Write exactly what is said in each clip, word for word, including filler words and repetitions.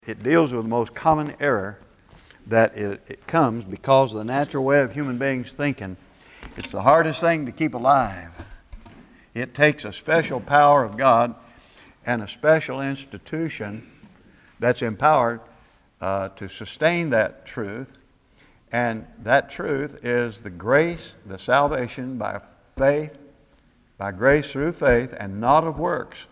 It deals with the most common error that it, it comes because of the natural way of human beings thinking. It's the hardest thing to keep alive. It takes a special power of God and a special institution that's empowered uh, to sustain that truth. And that truth is the grace, the salvation by faith, by grace through faith, and not of works,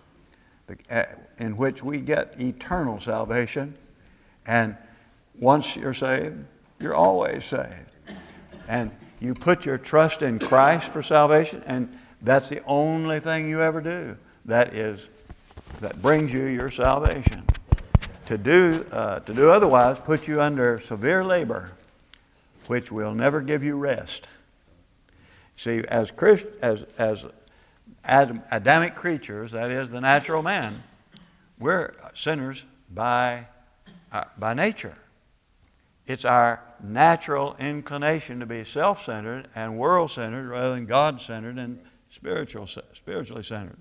in which we get eternal salvation. And once you're saved, you're always saved. And you put your trust in Christ for salvation, and that's the only thing you ever do that is that brings you your salvation. To do uh, to do otherwise puts you under severe labor, which will never give you rest. See, as Christ, as as Adam, Adamic creatures, that is the natural man, we're sinners by uh, by nature. It's our natural inclination to be self-centered and world-centered rather than God-centered and spiritual spiritually centered.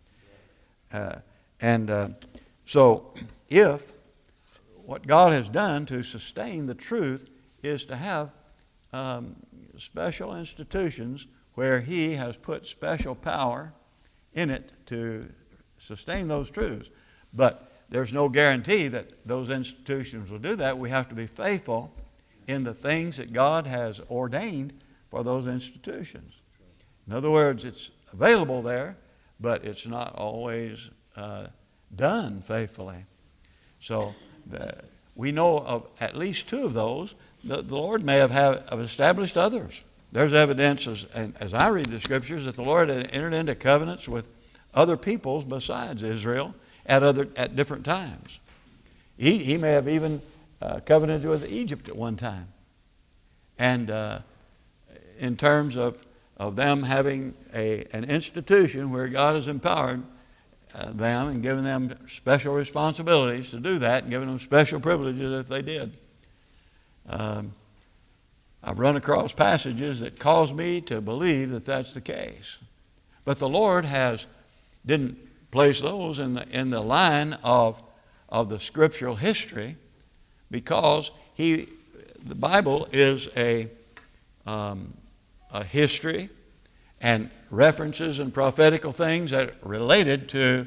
Uh, and uh, so, if what God has done to sustain the truth is to have um, special institutions where He has put special power in it to sustain those truths. But there's no guarantee that those institutions will do that. We have to be faithful in the things that God has ordained for those institutions. In other words, it's available there, but it's not always uh, done faithfully. So the, we know of at least two of those. The, the Lord may have, have, have established others. There's evidence, as, as I read the Scriptures, that the Lord had entered into covenants with other peoples besides Israel at other at different times. He, he may have even uh, covenanted with Egypt at one time. And uh, in terms of, of them having a, an institution where God has empowered uh, them and given them special responsibilities to do that and given them special privileges if they did. Um, I've run across passages that cause me to believe that that's the case. But the Lord has didn't place those in the, in the line of, of the scriptural history because he, the Bible is a, um, a history and references and prophetical things that are related to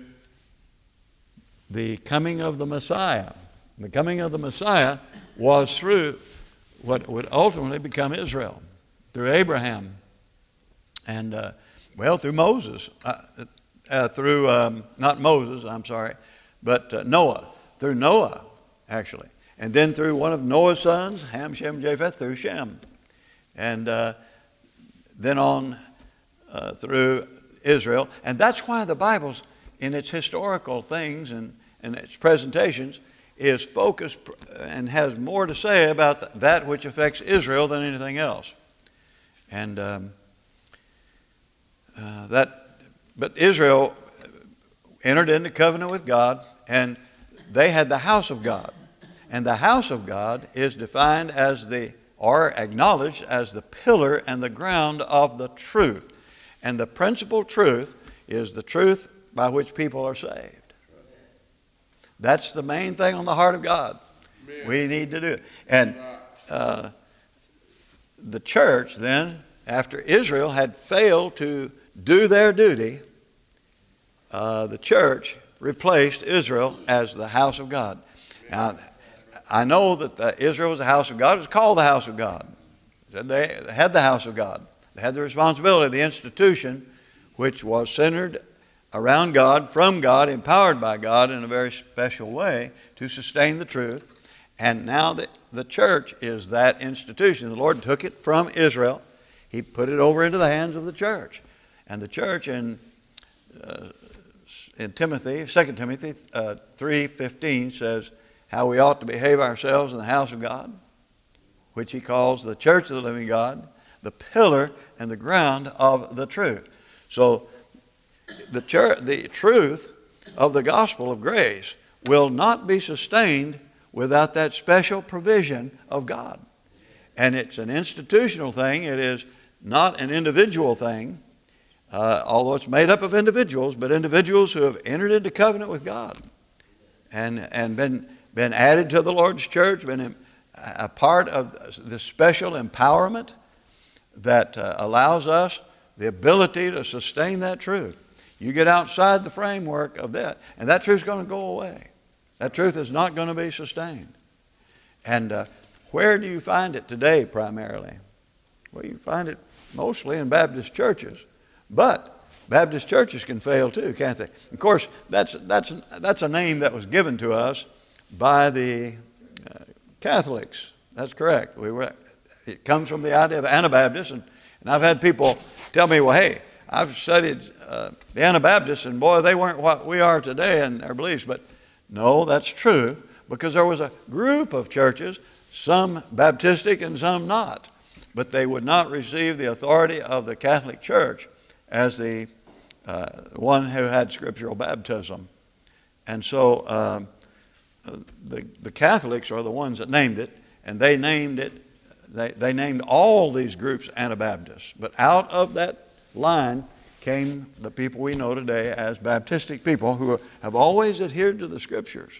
the coming of the Messiah. The coming of the Messiah was through what would ultimately become Israel, through Abraham and, uh, well, through Moses, uh, uh, through, um, not Moses, I'm sorry, but uh, Noah, through Noah, actually. And then through one of Noah's sons, Ham, Shem, Japheth, through Shem. And uh, then on uh, through Israel. And that's why the Bible's, in its historical things and, and its presentations, is focused and has more to say about that which affects Israel than anything else. And um, uh, that, but Israel entered into covenant with God, and they had the house of God. And the house of God is defined as the, or acknowledged as the pillar and the ground of the truth. And the principal truth is the truth by which people are saved. That's the main thing on the heart of God. Amen. We need to do it. And uh, the church then, after Israel had failed to do their duty, uh, the church replaced Israel as the house of God. Now, I know that the, Israel was the house of God. It was called the house of God. They had the house of God. They had the responsibility of the institution, which was centered around God, from God, empowered by God in a very special way to sustain the truth. And now that the church is that institution. The Lord took it from Israel. He put it over into the hands of the church. And the church in uh, in Timothy, Second Timothy uh, three fifteen says how we ought to behave ourselves in the house of God, which he calls the church of the living God, the pillar and the ground of the truth. So The, church, the truth of the gospel of grace will not be sustained without that special provision of God. And it's an institutional thing. It is not an individual thing, uh, although it's made up of individuals, but individuals who have entered into covenant with God and, and been been added to the Lord's church, been a part of the special empowerment that uh, allows us the ability to sustain that truth. You get outside the framework of that, and that truth is going to go away. That truth is not going to be sustained. And uh, where do you find it today primarily? Well, you find it mostly in Baptist churches. But Baptist churches can fail too, can't they? Of course, that's, that's, that's a name that was given to us by the uh, Catholics. That's correct. We were, it comes from the idea of Anabaptists. And, and I've had people tell me, well, hey, I've studied uh, the Anabaptists, and boy, they weren't what we are today in their beliefs. But no, that's true, because there was a group of churches, some Baptistic and some not. But they would not receive the authority of the Catholic Church as the uh, one who had scriptural baptism. And so um, the, the Catholics are the ones that named it, and they named it, they, they named all these groups Anabaptists. But out of that line came the people we know today as Baptistic people who have always adhered to the Scriptures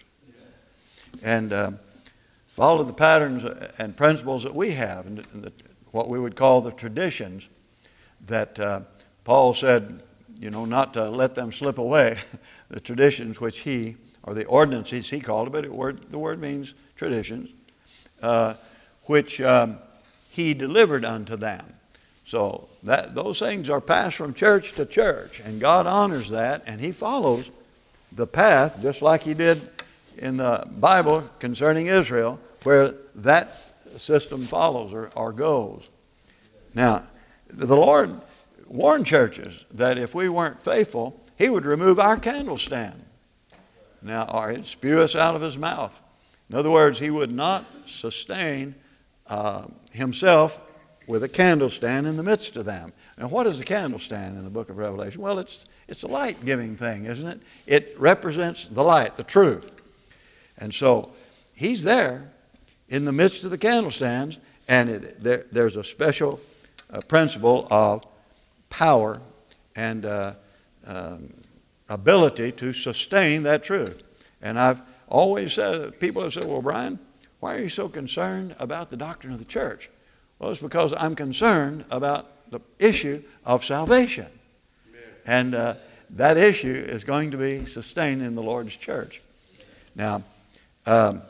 and uh, followed the patterns and principles that we have, and the, what we would call the traditions that uh, Paul said, you know, not to let them slip away, the traditions which he, or the ordinances he called it, but it word, the word means traditions, uh, which um, he delivered unto them. So that those things are passed from church to church, and God honors that, and he follows the path just like he did in the Bible concerning Israel, where that system follows or, or goes. Now, the Lord warned churches that if we weren't faithful, he would remove our candle stand. Now, or he'd spew us out of his mouth. In other words, he would not sustain uh, himself with a candle stand in the midst of them. Now, what is a candle stand in the book of Revelation? Well, it's, it's a light-giving thing, isn't it? It represents the light, the truth. And so he's there in the midst of the candle stands, and it, there, there's a special uh, principle of power and uh, um, ability to sustain that truth. And I've always said, people have said, well, Brian, why are you so concerned about the doctrine of the church? Well, it's because I'm concerned about the issue of salvation. Amen. And uh, that issue is going to be sustained in the Lord's church. Now, um,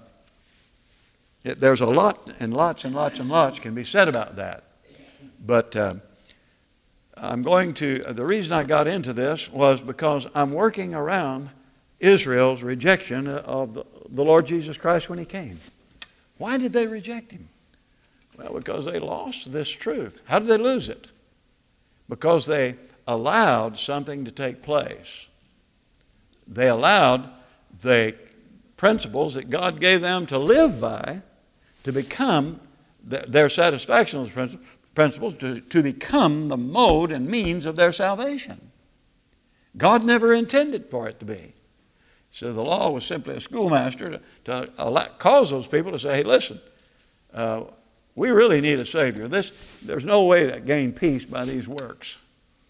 it, there's a lot and lots and lots and lots can be said about that. But uh, I'm going to, the reason I got into this was because I'm working around Israel's rejection of the, the Lord Jesus Christ when he came. Why did they reject him? Well, because they lost this truth. How did they lose it? Because they allowed something to take place. They allowed the principles that God gave them to live by to become th- their satisfaction of those principles, to, to become the mode and means of their salvation. God never intended for it to be. So the law was simply a schoolmaster to, to allow, cause those people to say, hey, listen, uh, we really need a Savior. This, there's no way to gain peace by these works.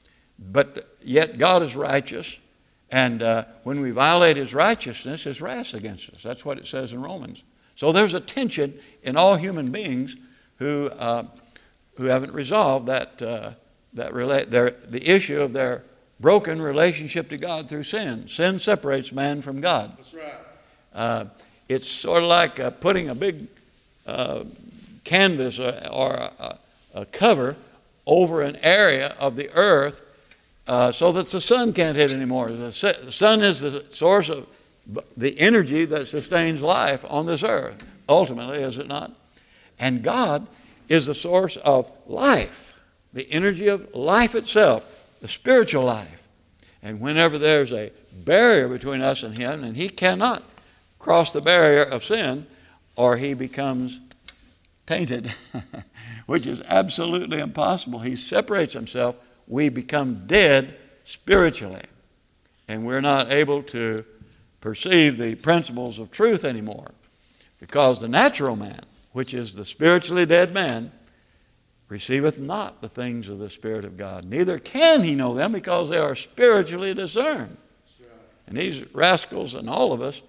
But yet God is righteous, and uh, when we violate his righteousness, his wrath against us. That's what it says in Romans. So there's a tension in all human beings who uh, who haven't resolved that uh, that relate their the issue of their broken relationship to God through sin. Sin separates man from God. That's right. Uh, it's sort of like uh, putting a big uh, canvas or, or a, a cover over an area of the earth uh, so that the sun can't hit anymore. The sun is the source of the energy that sustains life on this earth, ultimately, is it not? And God is the source of life, the energy of life itself, the spiritual life. And whenever there's a barrier between us and him, and he cannot cross the barrier of sin, or he becomes tainted, which is absolutely impossible. He separates himself. We become dead spiritually, and we're not able to perceive the principles of truth anymore, because the natural man, which is the spiritually dead man, receiveth not the things of the Spirit of God. Neither can he know them, because they are spiritually discerned. And these rascals and all of us,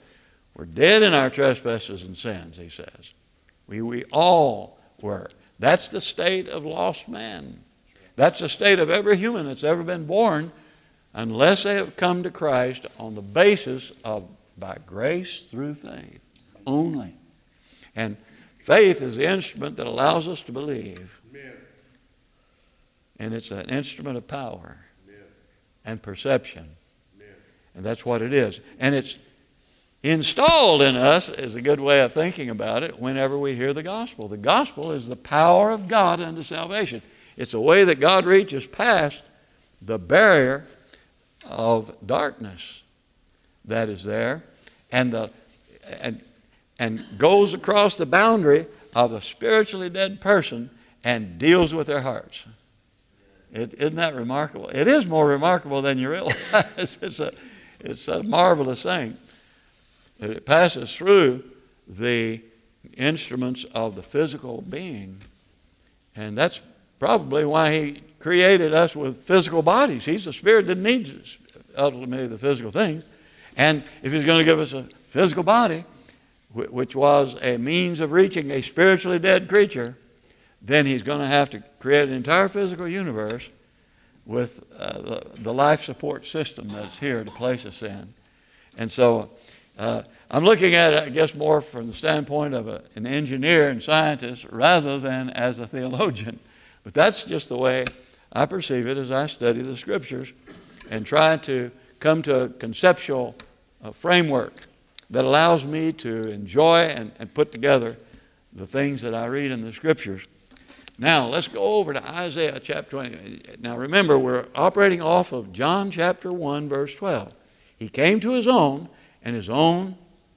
We're dead in our trespasses and sins, he says. We, we all were. That's the state of lost man. That's the state of every human that's ever been born, unless they have come to Christ on the basis of by grace through faith only. And faith is the instrument that allows us to believe. Amen. And it's an instrument of power. Amen. And perception. Amen. And that's what it is. And it's installed in us is a good way of thinking about it whenever we hear the gospel. The gospel is the power of God unto salvation. It's a way that God reaches past the barrier of darkness that is there and the and and goes across the boundary of a spiritually dead person and deals with their hearts. It, isn't that remarkable? It is more remarkable than you realize. It's a, it's a marvelous thing. It passes through the instruments of the physical being. And that's probably why he created us with physical bodies. He's a spirit that needs ultimately the physical things. And if he's going to give us a physical body, which was a means of reaching a spiritually dead creature, then he's going to have to create an entire physical universe with uh, the, the life support system that's here to place us in. And so uh, I'm looking at it, I guess, more from the standpoint of a, an engineer and scientist rather than as a theologian. But that's just the way I perceive it as I study the Scriptures and try to come to a conceptual uh, framework that allows me to enjoy and, and put together the things that I read in the Scriptures. Now, let's go over to Isaiah chapter twenty. Now, remember, we're operating off of John chapter one, verse twelve. He came to his own, and his own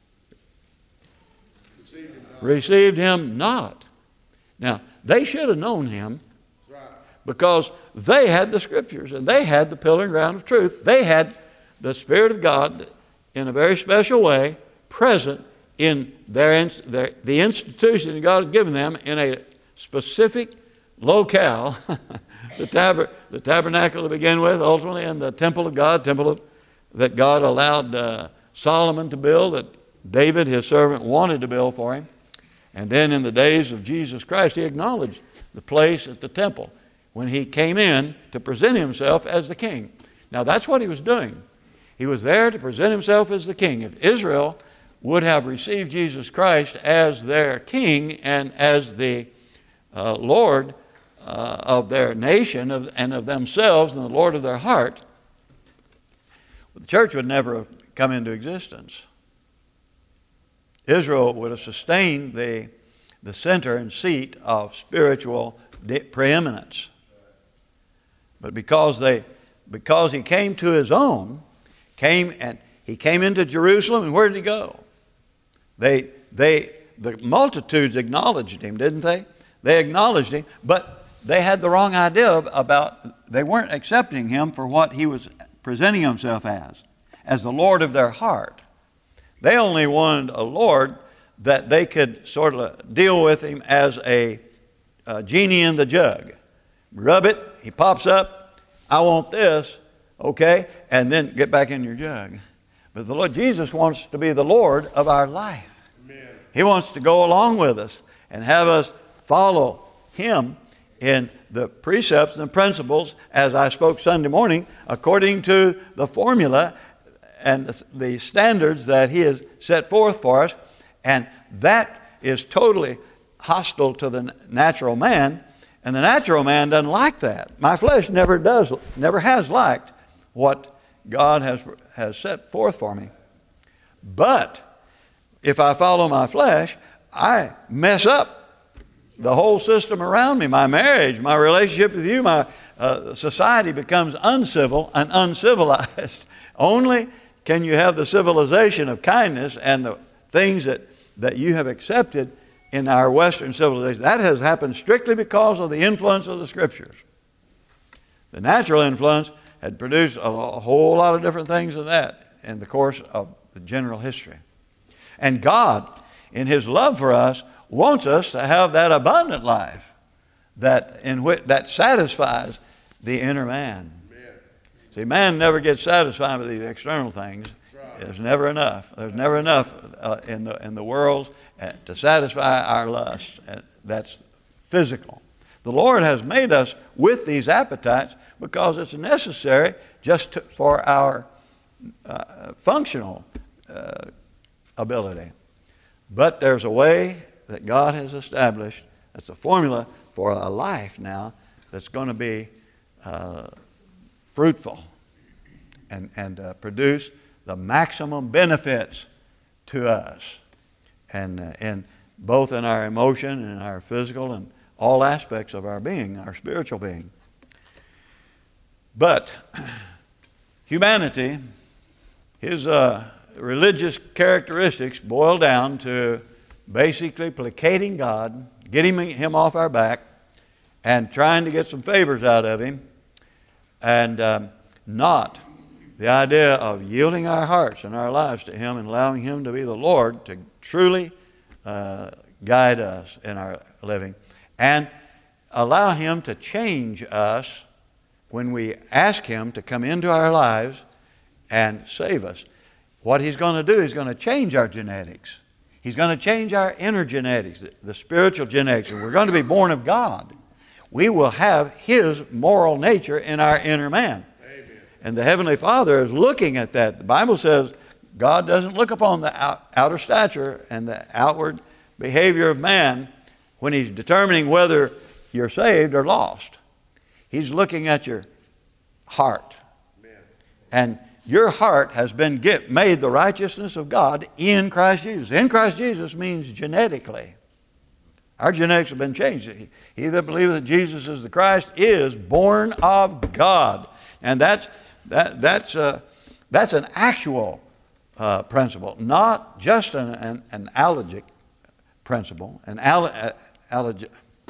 received him not. Received him not. Now, they should have known him because they had the Scriptures, and they had the pillar and ground of truth. They had the Spirit of God in a very special way present in their, their the institution that God had given them in a specific locale, the, tab- the tabernacle to begin with, ultimately, and the temple of God, temple of, that God allowed uh, Solomon to build, that David, his servant, wanted to build for him. And then in the days of Jesus Christ, he acknowledged the place at the temple when he came in to present himself as the king. Now, that's what he was doing. He was there to present himself as the king. If Israel would have received Jesus Christ as their king and as the uh, Lord uh, of their nation of, and of themselves and the Lord of their heart, the church would never have come into existence. Israel would have sustained the, the center and seat of spiritual preeminence. But because they, because he came to his own, came and he came into Jerusalem, and where did he go? They, they, the multitudes acknowledged him, didn't they? They acknowledged him, but they had the wrong idea about, they weren't accepting him for what he was presenting himself as, as the Lord of their heart. They only wanted a Lord that they could sort of deal with him as a, a genie in the jug. Rub it, he pops up, I want this, okay, and then get back in your jug. But the Lord Jesus wants to be the Lord of our life. Amen. He wants to go along with us and have us follow him in the precepts and principles, as I spoke Sunday morning, according to the formula and the standards that he has set forth for us. And that is totally hostile to the natural man. And the natural man doesn't like that. My flesh never does, never has liked what God has, has set forth for me. But if I follow my flesh, I mess up the whole system around me, my marriage, my relationship with you, my uh, society becomes uncivil and uncivilized. Only can you have the civilization of kindness and the things that, that you have accepted in our Western civilization. That has happened strictly because of the influence of the Scriptures. The natural influence had produced a, a whole lot of different things than that in the course of the general history. And God, in his love for us, wants us to have that abundant life that, in which, that satisfies the inner man. Amen. See, man never gets satisfied with these external things. there's never enough. There's never enough uh, in the in the world uh, to satisfy our lust. Uh, that's physical. The Lord has made us with these appetites because it's necessary just to, for our uh, functional uh, ability. But there's a way that God has established. That's a formula for a life now that's going to be uh, fruitful and, and uh, produce the maximum benefits to us. And, uh, and both in our emotion and our physical and all aspects of our being, our spiritual being. But humanity, his uh, religious characteristics boil down to basically placating God, getting him off our back, and trying to get some favors out of him, and um, not the idea of yielding our hearts and our lives to him and allowing him to be the Lord to truly uh, guide us in our living, and allow him to change us when we ask him to come into our lives and save us. What he's going to do, he's going to change our genetics. He's going to change our inner genetics, the, the spiritual genetics. And we're going to be born of God. We will have his moral nature in our inner man. Amen. And the Heavenly Father is looking at that. The Bible says God doesn't look upon the out, outer stature and the outward behavior of man when he's determining whether you're saved or lost. He's looking at your heart. Amen. And your heart has been get, made the righteousness of God in Christ Jesus. In Christ Jesus means genetically. Our genetics have been changed. He, he that believeth that Jesus is the Christ is born of God. And that's, that, that's, uh, that's an actual uh, principle, not just an, an, an allergic principle. An al, uh, allergic.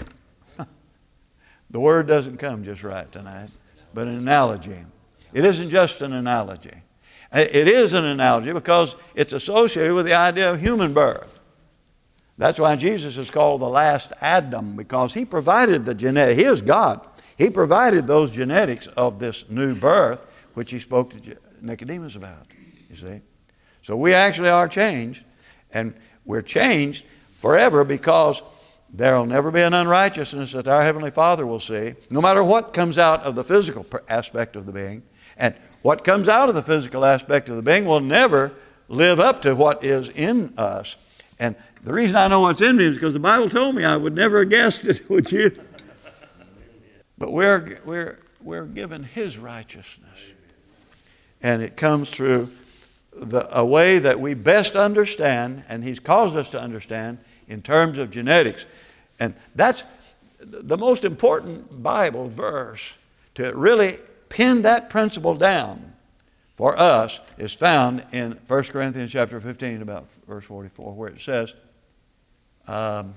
The word doesn't come just right tonight, but an analogy. It isn't just an analogy. It is an analogy because it's associated with the idea of human birth. That's why Jesus is called the last Adam, because he provided the genetic. He is God. He provided those genetics of this new birth, which he spoke to Nicodemus about, you see. So we actually are changed, and we're changed forever because there will never be an unrighteousness that our Heavenly Father will see, no matter what comes out of the physical aspect of the being. And what comes out of the physical aspect of the being will never live up to what is in us. And the reason I know what's in me is because the Bible told me. I would never have guessed it, would you? But we're, we're, we're given his righteousness. And it comes through the, a way that we best understand, and he's caused us to understand, in terms of genetics. And that's the most important Bible verse to really pin that principle down for us is found in First Corinthians chapter fifteen, about verse forty-four, where it says, um,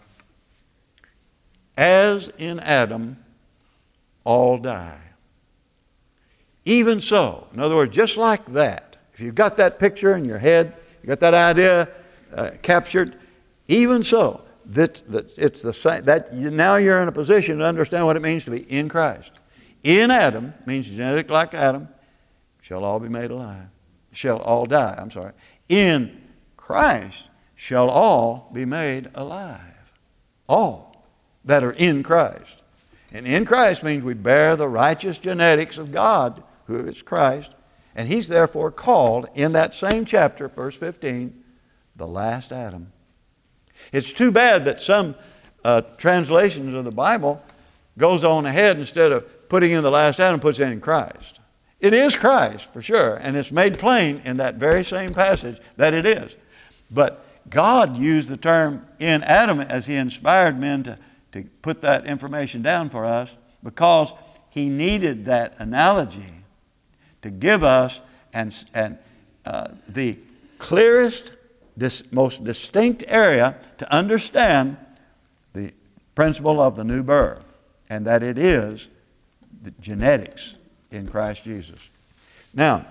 as in Adam all die, even so. In other words, just like that, if you've got that picture in your head, you got that idea uh, captured, even so, that, that it's the same. That you, now you're in a position to understand what it means to be in Christ. In Adam means genetic like Adam, shall all be made alive. Shall all die, I'm sorry. In Christ shall all be made alive. All that are in Christ. And in Christ means we bear the righteous genetics of God, who is Christ. And he's therefore called, in that same chapter, verse fifteen, the last Adam. It's too bad that some uh, translations of the Bible goes on ahead, instead of putting in the last Adam, puts in Christ. It is Christ, for sure, and it's made plain in that very same passage that it is. But God used the term in Adam as he inspired men to, to put that information down for us, because he needed that analogy to give us and, and uh, the clearest, this most distinct area to understand the principle of the new birth, and that it is the genetics in Christ Jesus. Now,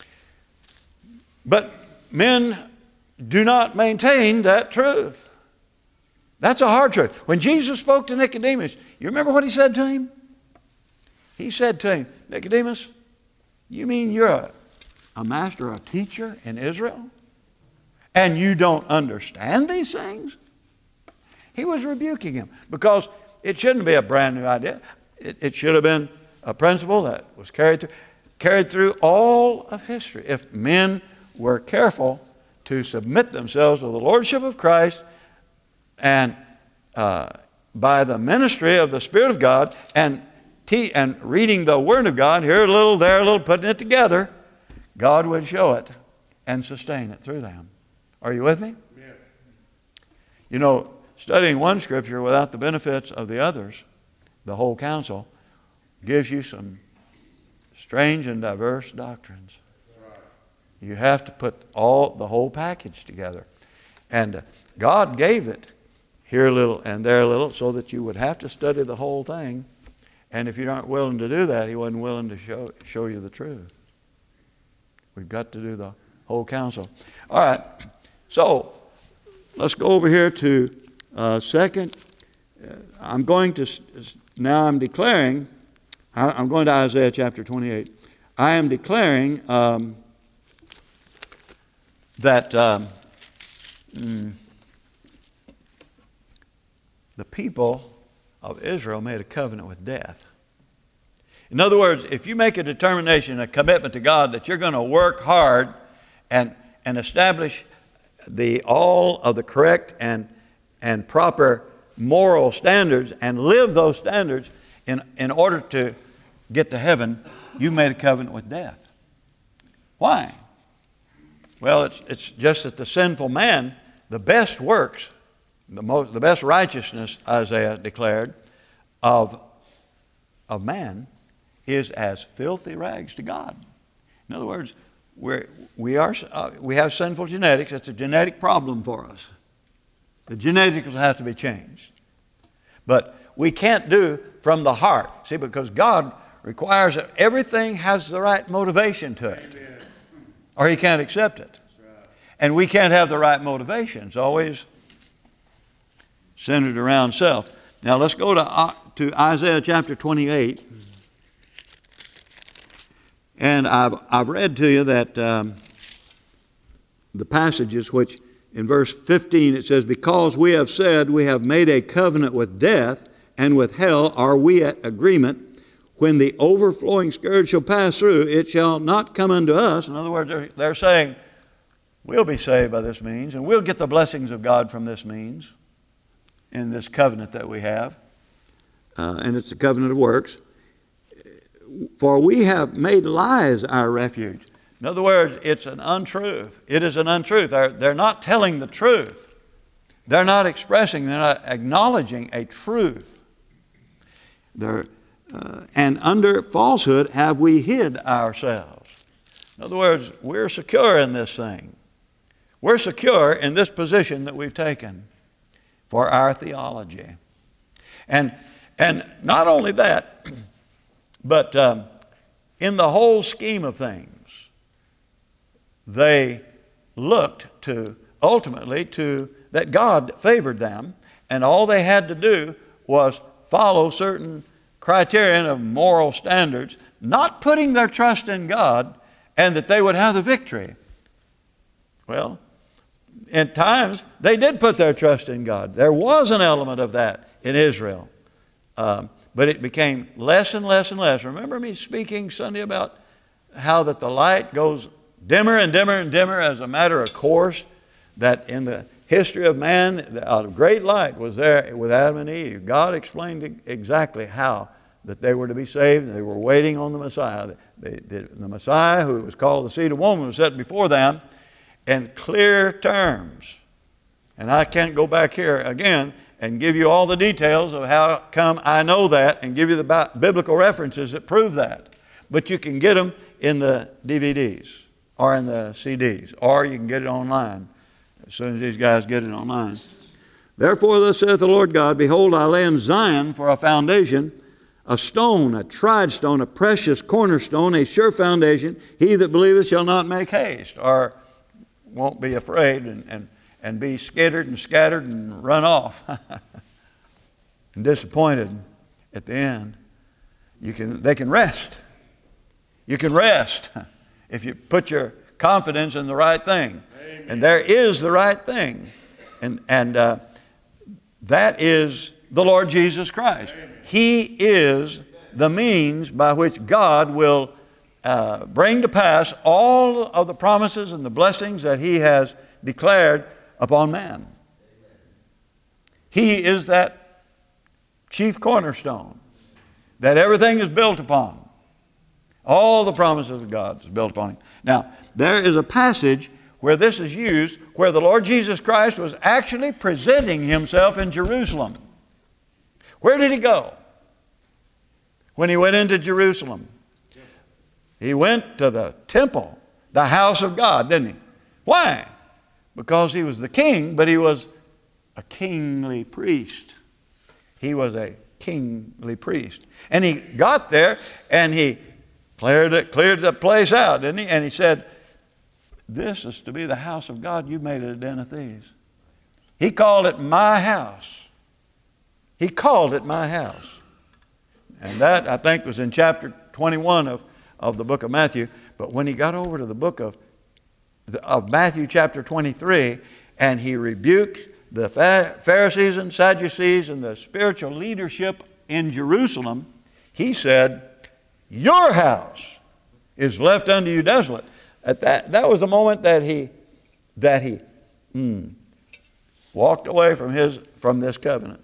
but men do not maintain that truth. That's a hard truth. When Jesus spoke to Nicodemus, you remember what he said to him? He said to him, Nicodemus, you mean you're a a master, a teacher in Israel, and you don't understand these things? He was rebuking him because it shouldn't be a brand new idea. It, it should have been a principle that was carried through, carried through all of history. If men were careful to submit themselves to the lordship of Christ and uh, by the ministry of the Spirit of God and, te- and reading the Word of God, here a little, there a little, putting it together, God would show it and sustain it through them. Are you with me? Yeah. You know, studying one Scripture without the benefits of the others, the whole counsel, gives you some strange and diverse doctrines. Right. You have to put all the whole package together. And uh, God gave it here a little and there a little so that you would have to study the whole thing. And if you aren't willing to do that, He wasn't willing to show, show you the truth. We've got to do the whole counsel. All right. So let's go over here to uh, second. Uh, I'm going to, now I'm declaring, I, I'm going to Isaiah chapter twenty-eight. I am declaring um, that um, mm, the people of Israel made a covenant with death. In other words, if you make a determination, a commitment to God that you're going to work hard and, and establish the all of the correct and, and proper moral standards and live those standards in, in order to get to heaven, you made a covenant with death. Why? Well, it's, it's just that the sinful man, the best works, the, most, the best righteousness, Isaiah declared, of, of man is as filthy rags to God. In other words, we're, we, are, uh, we have sinful genetics. It's a genetic problem for us. The genetics will have to be changed. But we can't do from the heart. See, because God requires that everything has the right motivation to it. Amen. Or He can't accept it. Right. And we can't have the right motivation. It's always centered around self. Now let's go to, uh, to Isaiah chapter twenty-eight. And I've, I've read to you that um, the passages which in verse fifteen it says, because we have said we have made a covenant with death, and with hell are we at agreement. When the overflowing scourge shall pass through, it shall not come unto us. In other words, they're, they're saying, we'll be saved by this means, and we'll get the blessings of God from this means, in this covenant that we have. Uh, and it's the covenant of works. For we have made lies our refuge. In other words, it's an untruth. It is an untruth. They're, they're not telling the truth. They're not expressing, they're not acknowledging a truth. They're, uh, and under falsehood have we hid ourselves. In other words, we're secure in this thing. We're secure in this position that we've taken for our theology. And, and not only that, but um, in the whole scheme of things, they looked to, ultimately, to that God favored them, and all they had to do was follow certain criterion of moral standards, not putting their trust in God, and that they would have the victory. Well, at times, they did put their trust in God. There was an element of that in Israel. Um, But it became less and less and less. Remember me speaking Sunday about how that the light goes dimmer and dimmer and dimmer as a matter of course, that in the history of man, a great light was there with Adam and Eve. God explained exactly how that they were to be saved, and they were waiting on the Messiah. The, the, the Messiah, who was called the seed of woman, was set before them in clear terms. And I can't go back here again and give you all the details of how come I know that and give you the biblical references that prove that. But you can get them in the D V Ds or in the C Ds, or you can get it online as soon as these guys get it online. Therefore thus saith the Lord God, behold, I lay in Zion for a foundation, a stone, a tried stone, a precious cornerstone, a sure foundation. He that believeth shall not make haste, or won't be afraid and, and and be skittered and scattered and run off and disappointed at the end. You can, they can rest. You can rest if you put your confidence in the right thing. Amen. And there is the right thing. And, and uh, that is the Lord Jesus Christ. Amen. He is the means by which God will uh, bring to pass all of the promises and the blessings that He has declared upon man. He is that chief cornerstone that everything is built upon. All the promises of God is built upon Him. Now, there is a passage where this is used, where the Lord Jesus Christ was actually presenting Himself in Jerusalem. Where did He go when He went into Jerusalem? He went to the temple, the house of God, didn't He? Why? Because He was the king, but He was a kingly priest. He was a kingly priest. And He got there and He cleared it, cleared the place out, didn't He? And He said, this is to be the house of God. You made it a den of thieves. He called it my house. He called it my house. And that, I think, was in chapter twenty-one of, of the book of Matthew. But when He got over to the book of, of Matthew chapter twenty-three, and He rebuked the Pharisees and Sadducees and the spiritual leadership in Jerusalem, He said, your house is left unto you desolate. At that, that was the moment that he, that he mm, walked away from, his, from this covenant,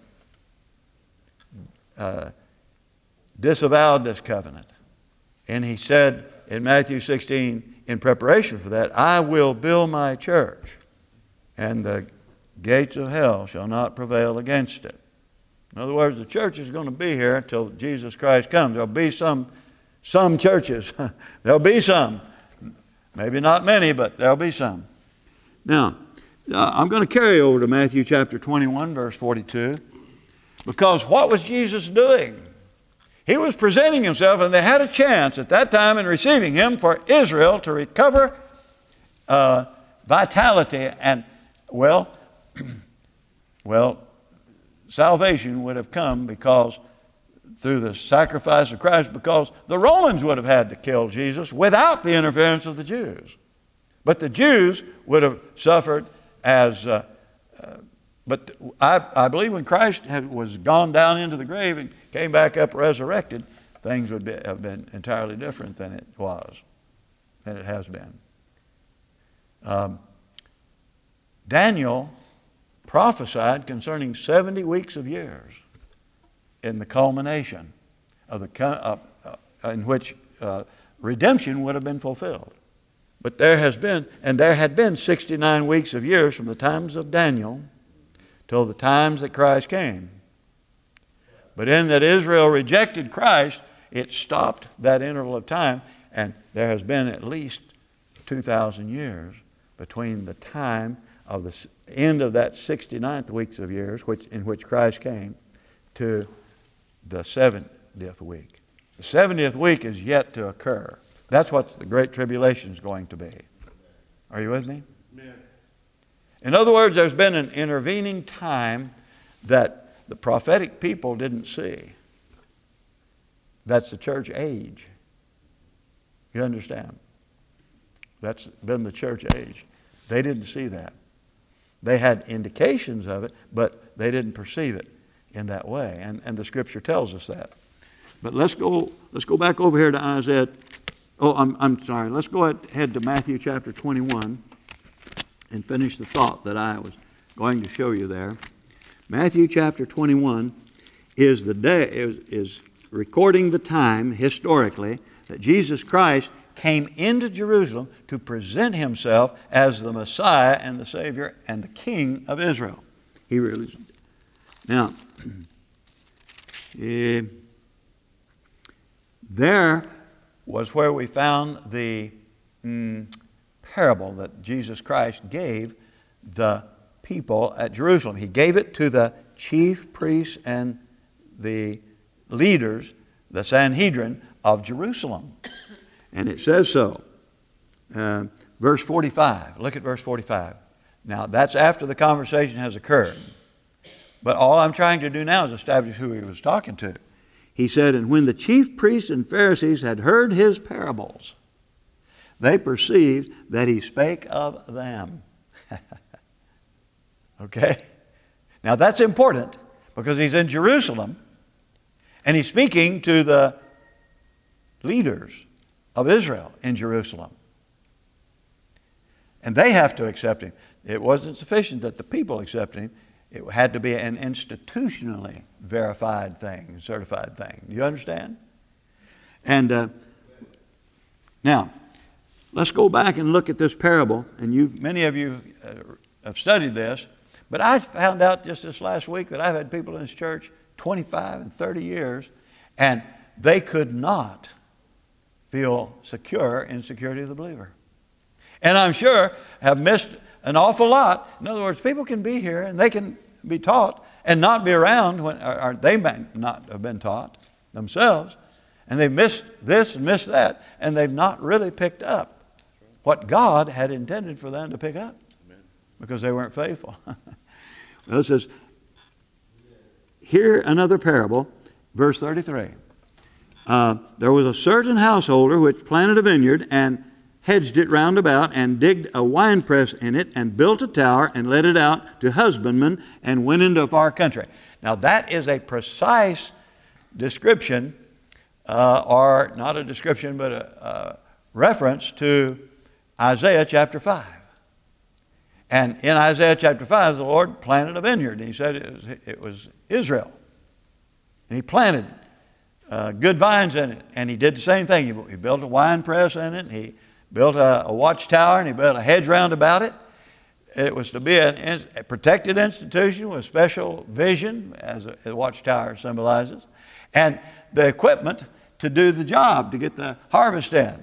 uh, disavowed this covenant. And He said in Matthew sixteen, in preparation for that, I will build my church, and the gates of hell shall not prevail against it. In other words, the church is going to be here until Jesus Christ comes. There'll be some, some churches. There'll be some. Maybe not many, but there'll be some. Now, uh, I'm going to carry over to Matthew chapter twenty-one, verse forty-two. Because what was Jesus doing? He was presenting Himself, and they had a chance at that time in receiving Him for Israel to recover uh, vitality and, well, well, salvation would have come because through the sacrifice of Christ, because the Romans would have had to kill Jesus without the interference of the Jews. But the Jews would have suffered as, uh, uh, but I, I believe when Christ had, was gone down into the grave and came back up resurrected, things would be, have been entirely different than it was, than it has been. Um, Daniel prophesied concerning seventy weeks of years in the culmination of the uh, uh, in which uh, redemption would have been fulfilled. But there has been, and there had been sixty-nine weeks of years from the times of Daniel till the times that Christ came. But in that Israel rejected Christ, it stopped that interval of time, and there has been at least two thousand years between the time of the end of that sixty-ninth weeks of years, which, in which Christ came, to the seventieth week. The seventieth week is yet to occur. That's what the Great Tribulation is going to be. Are you with me? Amen. In other words, there's been an intervening time that the prophetic people didn't see. That's the church age. You understand? That's been the church age. They didn't see that. They had indications of it, but they didn't perceive it in that way. And, and the Scripture tells us that. But let's go, let's go back over here to Isaiah. Oh, I'm, I'm sorry. Let's go ahead to Matthew chapter twenty-one and finish the thought that I was going to show you there. Matthew chapter twenty-one is the day is, is recording the time historically that Jesus Christ came into Jerusalem to present Himself as the Messiah and the Savior and the King of Israel. He really is. Now, eh, there was where we found the mm, parable that Jesus Christ gave the people at Jerusalem. He gave it to the chief priests and the leaders, the Sanhedrin of Jerusalem. And it says so. Uh, verse forty-five. Look at verse forty-five. Now, that's after the conversation has occurred. But all I'm trying to do now is establish who He was talking to. He said, and when the chief priests and Pharisees had heard His parables. they perceived that he spake of them. Okay? Now that's important because he's in Jerusalem and he's speaking to the leaders of Israel in Jerusalem. And they have to accept him. It wasn't sufficient that the people accepted him. It had to be an institutionally verified thing, certified thing. Do you understand? And uh, now, let's go back and look at this parable. And you've, many of you uh, have studied this. But I found out just this last week that I've had people in this church twenty-five and thirty years, and they could not feel secure in security of the believer. And I'm sure have missed an awful lot. In other words, people can be here and they can be taught and not be around when, or, or they may not have been taught themselves, and they've missed this and missed that, and they've not really picked up what God had intended for them to pick up. Because they weren't faithful. Well, it says, here another parable, verse thirty-three. Uh, there was a certain householder which planted a vineyard and hedged it round about and digged a winepress in it and built a tower and let it out to husbandmen and went into a far country. Now that is a precise description, uh, or not a description, but a, a reference to Isaiah chapter five. And in Isaiah chapter five, the Lord planted a vineyard. He said it was, it was Israel. And he planted uh, good vines in it. And he did the same thing. He, he built a wine press in it. He built a, a watchtower, and he built a hedge round about it. It was to be an, a protected institution with special vision, as a, a watchtower symbolizes, and the equipment to do the job, to get the harvest in.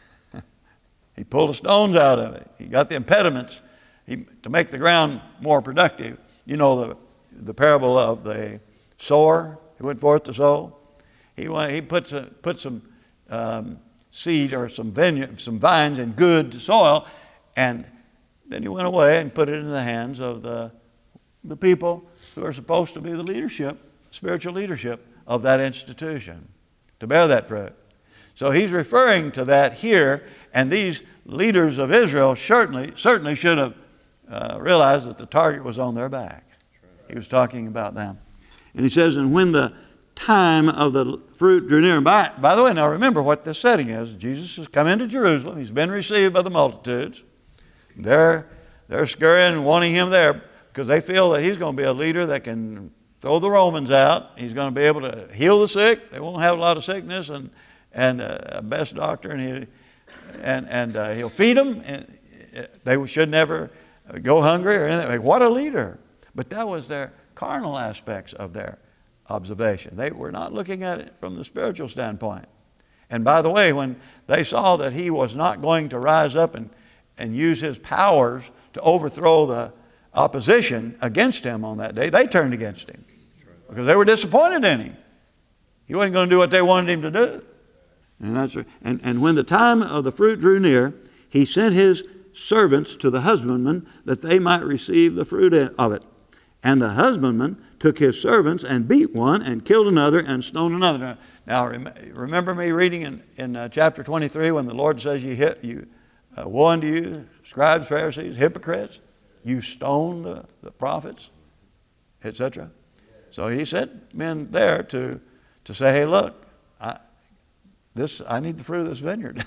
He pulled the stones out of it. He got the impediments He, to make the ground more productive. You know the, the parable of the sower who went forth to sow. He went, he put some, put some um, seed or some vineyard, some vines in good soil, and then he went away and put it in the hands of the, the people who are supposed to be the leadership, spiritual leadership of that institution, to bear that fruit. So he's referring to that here, and these leaders of Israel certainly, certainly should have Uh, realized that the target was on their back. He was talking about them. And he says, and when the time of the fruit drew near, and by, by the way, now remember what this setting is. Jesus has come into Jerusalem. He's been received by the multitudes. They're, they're scurrying and wanting him there because they feel that he's going to be a leader that can throw the Romans out. He's going to be able to heal the sick. They won't have a lot of sickness, and, and uh, a best doctor, and, he, and, and uh, he'll feed them. And they should never go hungry or anything. What a leader. But that was their carnal aspects of their observation. They were not looking at it from the spiritual standpoint. And by the way, when they saw that he was not going to rise up and, and use his powers to overthrow the opposition against him on that day, they turned against him because they were disappointed in him. He wasn't going to do what they wanted him to do. And, that's, and, and when the time of the fruit drew near, he sent his servants to the husbandman that they might receive the fruit of it. And the husbandman took his servants and beat one and killed another and stoned another. Now, now rem- remember me reading in, in uh, chapter twenty-three when the Lord says, you, hit, you uh, woe unto you, scribes, Pharisees, hypocrites, you stone the, the prophets, et cetera. So he sent men there to, to say, hey, look, I, this, I need the fruit of this vineyard.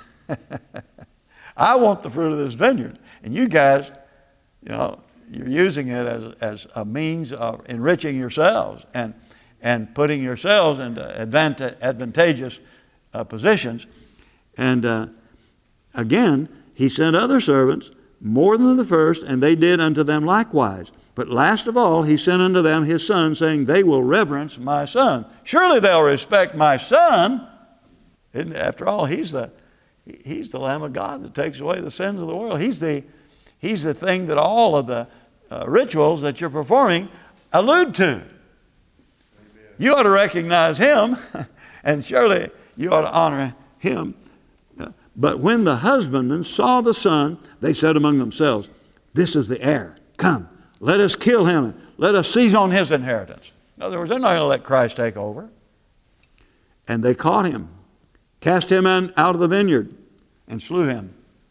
I want the fruit of this vineyard. And you guys, you know, you're using it as, as a means of enriching yourselves and, and putting yourselves into advant- advantageous uh, positions. And uh, again, he sent other servants more than the first, and they did unto them likewise. But last of all, he sent unto them his son, saying, they will reverence my son. Surely they'll respect my son. Isn't, after all, he's the He's the Lamb of God that takes away the sins of the world. He's the, he's the thing that all of the uh, rituals that you're performing allude to. Amen. You ought to recognize him, and surely you ought to honor him. But when the husbandmen saw the son, they said among themselves, this is the heir. Come, let us kill him, and let us seize on his inheritance. In other words, they're not going to let Christ take over. And they caught him, cast him out of the vineyard, and slew him.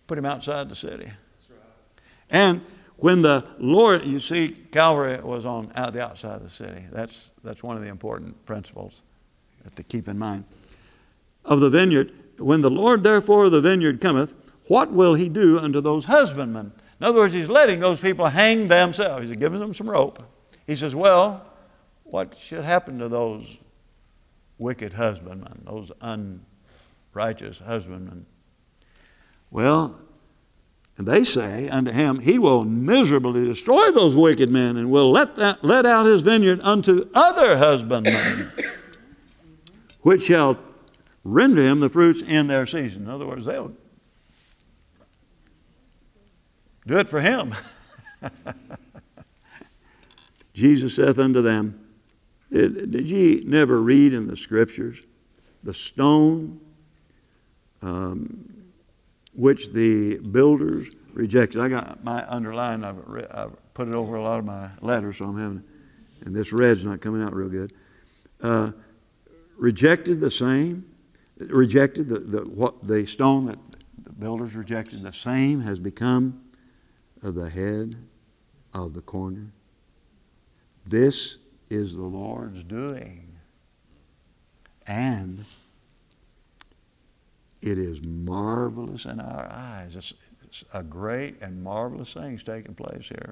put him outside the city. And when the Lord, you see, Calvary was on out the outside of the city. That's, that's one of the important principles to keep in mind. Of the vineyard, when the Lord therefore of the vineyard cometh, what will he do unto those husbandmen? In other words, he's letting those people hang themselves. He's giving them some rope. He says, well, what should happen to those wicked husbandmen, those unrighteous husbandmen? Well, and they say unto him, he will miserably destroy those wicked men and will let, that, let out his vineyard unto other husbandmen, which shall render him the fruits in their season. In other words, they'll do it for him. Jesus saith unto them, did, did ye never read in the Scriptures the stone um, which the builders rejected? I got my underline, I've, re- I've put it over a lot of my letters, so I'm having, and this red's not coming out real good. Uh, rejected the same, rejected the, the, what, the stone that the builders rejected, the same has become the head of the corner. This is the Lord's doing. And it is marvelous in our eyes. It's, it's a great and marvelous thing's taking place here.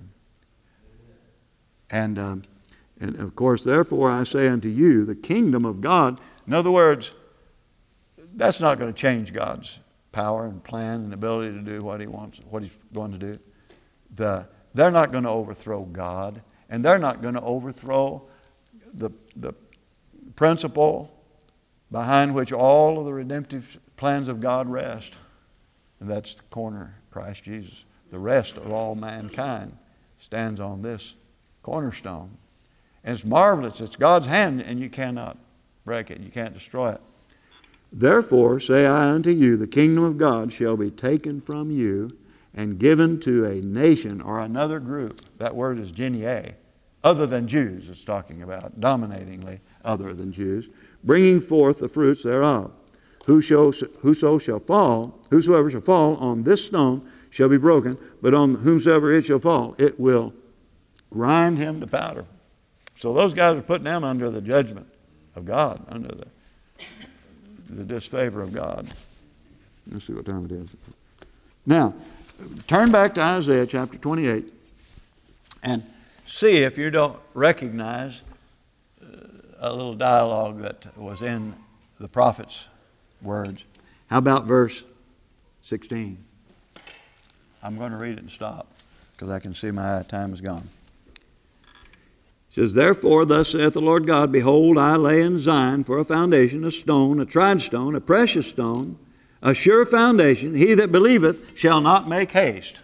And, um, and of course, therefore I say unto you, the kingdom of God. In other words, that's not going to change God's power and plan and ability to do what he wants, what he's going to do. The, they're not going to overthrow God, and they're not going to overthrow the, the principle behind which all of the redemptive plans of God rest. And that's the corner, Christ Jesus. The rest of all mankind stands on this cornerstone. And it's marvelous. It's God's hand, and you cannot break it. You can't destroy it. Therefore say I unto you, the kingdom of God shall be taken from you and given to a nation or another group. That word is genie, other than Jews it's talking about, dominatingly other than Jews, bringing forth the fruits thereof. Whoso, whoso shall fall, whosoever shall fall on this stone shall be broken, but on whomsoever it shall fall, it will grind him to powder. So those guys are putting them under the judgment of God, under the, the disfavor of God. Let's see what time it is. Now, turn back to Isaiah chapter twenty-eight and see if you don't recognize a little dialogue that was in the prophet's words. How about verse sixteen? I'm going to read it and stop because I can see my time is gone. It says, therefore, thus saith the Lord God, behold, I lay in Zion for a foundation, a stone, a tried stone, a precious stone, a sure foundation. He that believeth shall not make haste.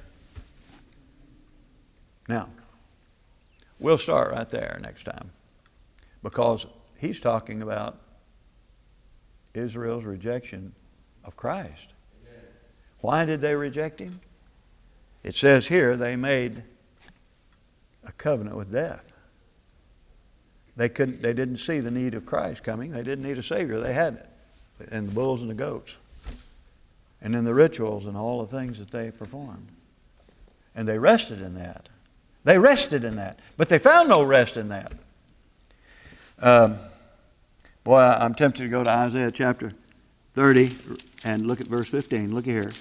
Now, we'll start right there next time, because he's talking about Israel's rejection of Christ. Amen. Why did they reject him? It says here they made a covenant with death. They couldn't. They didn't see the need of Christ coming. They didn't need a Savior. They had it in the bulls and the goats, and in the rituals and all the things that they performed. And they rested in that. They rested in that, but they found no rest in that. Um, boy, I'm tempted to go to Isaiah chapter thirty and look at verse fifteen. Look here.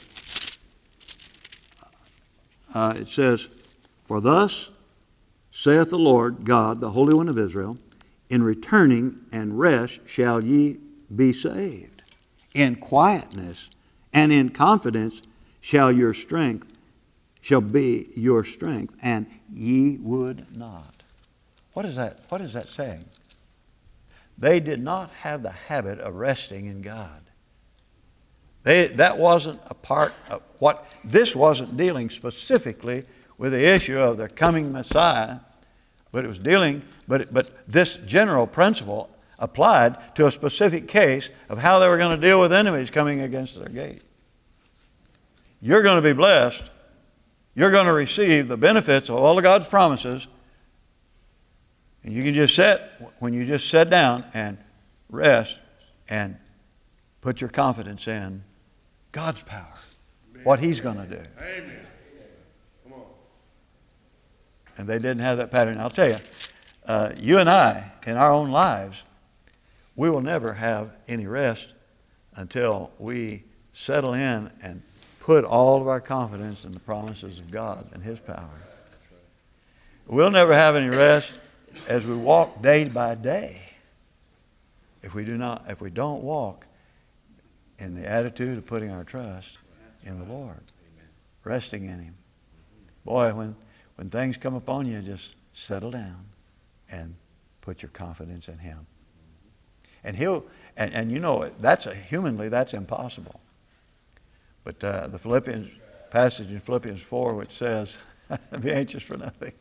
Uh, it says, for thus saith the Lord God, the Holy One of Israel, in returning and rest shall ye be saved. In quietness and in confidence shall your strength, shall be your strength, and ye would not. What is that? What is that saying? They did not have the habit of resting in God. They, that wasn't a part of what, this wasn't dealing specifically with the issue of the coming Messiah, but it was dealing, but, but this general principle applied to a specific case of how they were going to deal with enemies coming against their gate. You're going to be blessed. You're going to receive the benefits of all of God's promises. And you can just sit, when you just sit down and rest and put your confidence in God's power. what He's going to do. Amen. Come on. And they didn't have that pattern. I'll tell you, uh, you and I, in our own lives, we will never have any rest until we settle in and put all of our confidence in the promises of God and His power. We'll never have any rest as we walk day by day if we do not, if we don't walk in the attitude of putting our trust in the Lord, resting in Him. Boy, when, when things come upon you, just settle down and put your confidence in Him. And He'll, and, and you know, that's a, humanly, that's impossible. But uh, the Philippians passage in Philippians four, which says, be anxious for nothing.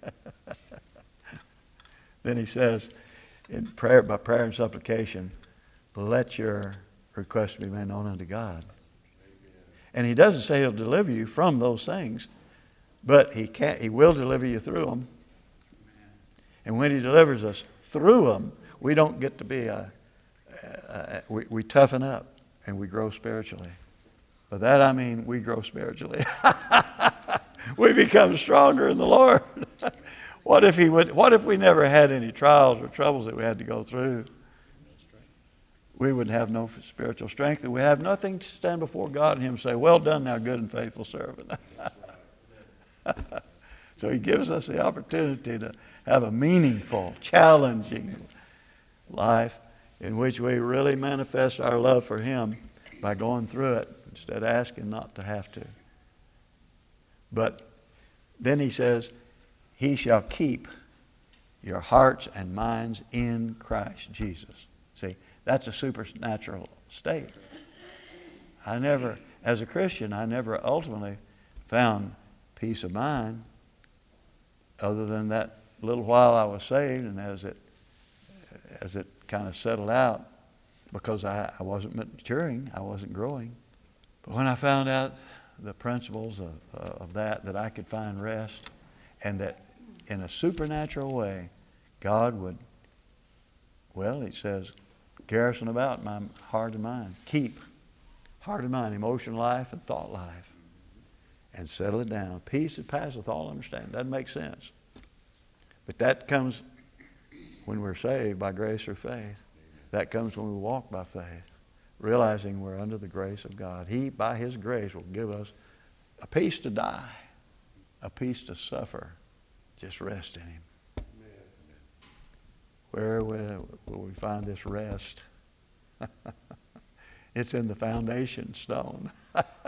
Then he says, in prayer, by prayer and supplication, let your requests be made known unto God. And he doesn't say He'll deliver you from those things, but he can't, He will deliver you through them. And when He delivers us through them, we don't get to be a, a we, we toughen up and we grow spiritually. By that I mean we grow spiritually. We become stronger in the Lord. What if He would? What if we never had any trials or troubles that we had to go through? We would have no spiritual strength, and we have nothing to stand before God and Him say, "Well done, thou good and faithful servant." So He gives us the opportunity to have a meaningful, challenging life in which we really manifest our love for Him by going through it instead of asking not to have to. But then He says, He shall keep your hearts and minds in Christ Jesus. See, that's a supernatural state. I never, as a Christian, I never ultimately found peace of mind other than that little while I was saved, and as it as it kind of settled out, because I, I wasn't maturing, I wasn't growing. But when I found out the principles of, uh, of that, that I could find rest, and that in a supernatural way, God would, well, He says, garrison about my heart and mind. Keep heart and mind, emotional life and thought life, and settle it down. Peace that passeth all understanding. Doesn't make sense. But that comes when we're saved by grace or faith. That comes when we walk by faith, realizing we're under the grace of God. He, by His grace, will give us a peace to die, a peace to suffer. Just rest in Him. Where will, will we find this rest? It's in the foundation stone.